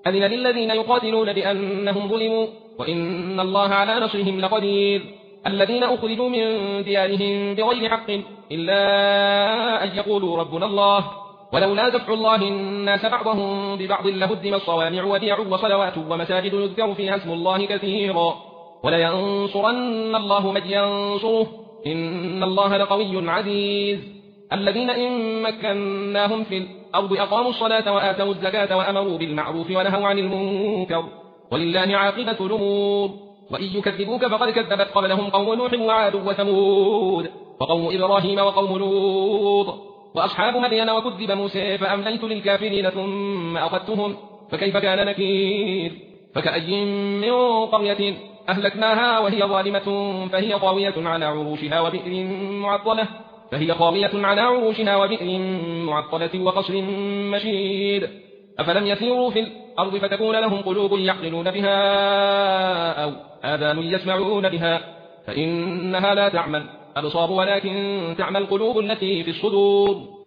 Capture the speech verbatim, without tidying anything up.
أذن للذين يقاتلون بأنهم ظلموا وإن الله على نصرهم لقدير. الذين أخرجوا من ديارهم بغير حق إلا أن يقولوا ربنا الله ولولا دفع الله الناس بعضهم ببعض لهدم الصوامع وبيع وصلوات ومساجد يذكر فيها اسم الله كثيرا ولينصرن الله من ينصره إن الله لقوي عزيز. الذين إن مكناهم في الأرض أقاموا الصلاة وآتوا الزكاة وأمروا بالمعروف ونهوا عن المنكر ولله عاقبة الأمور. وإن يكذبوك فقد كذبت قبلهم قوم نوح وعاد وثمود وقوم إبراهيم وقوم لوط وأصحاب مدين وكذب موسى فأمليت للكافرين ثم أخذتهم فكيف كان نكير. فكأي من قرية أهلكناها وهي ظالمة فهي خاوية على عروشها وبئر معطلة فهي خاوية على عروشها وبئر معطلة وقصر مشيد. أفلم يسيروا في الأرض فتكون لهم قلوب يعقلون بها أو آذان يسمعون بها فإنها لا تعمل أبصار ولكن تعمل القلوب التي في الصدور.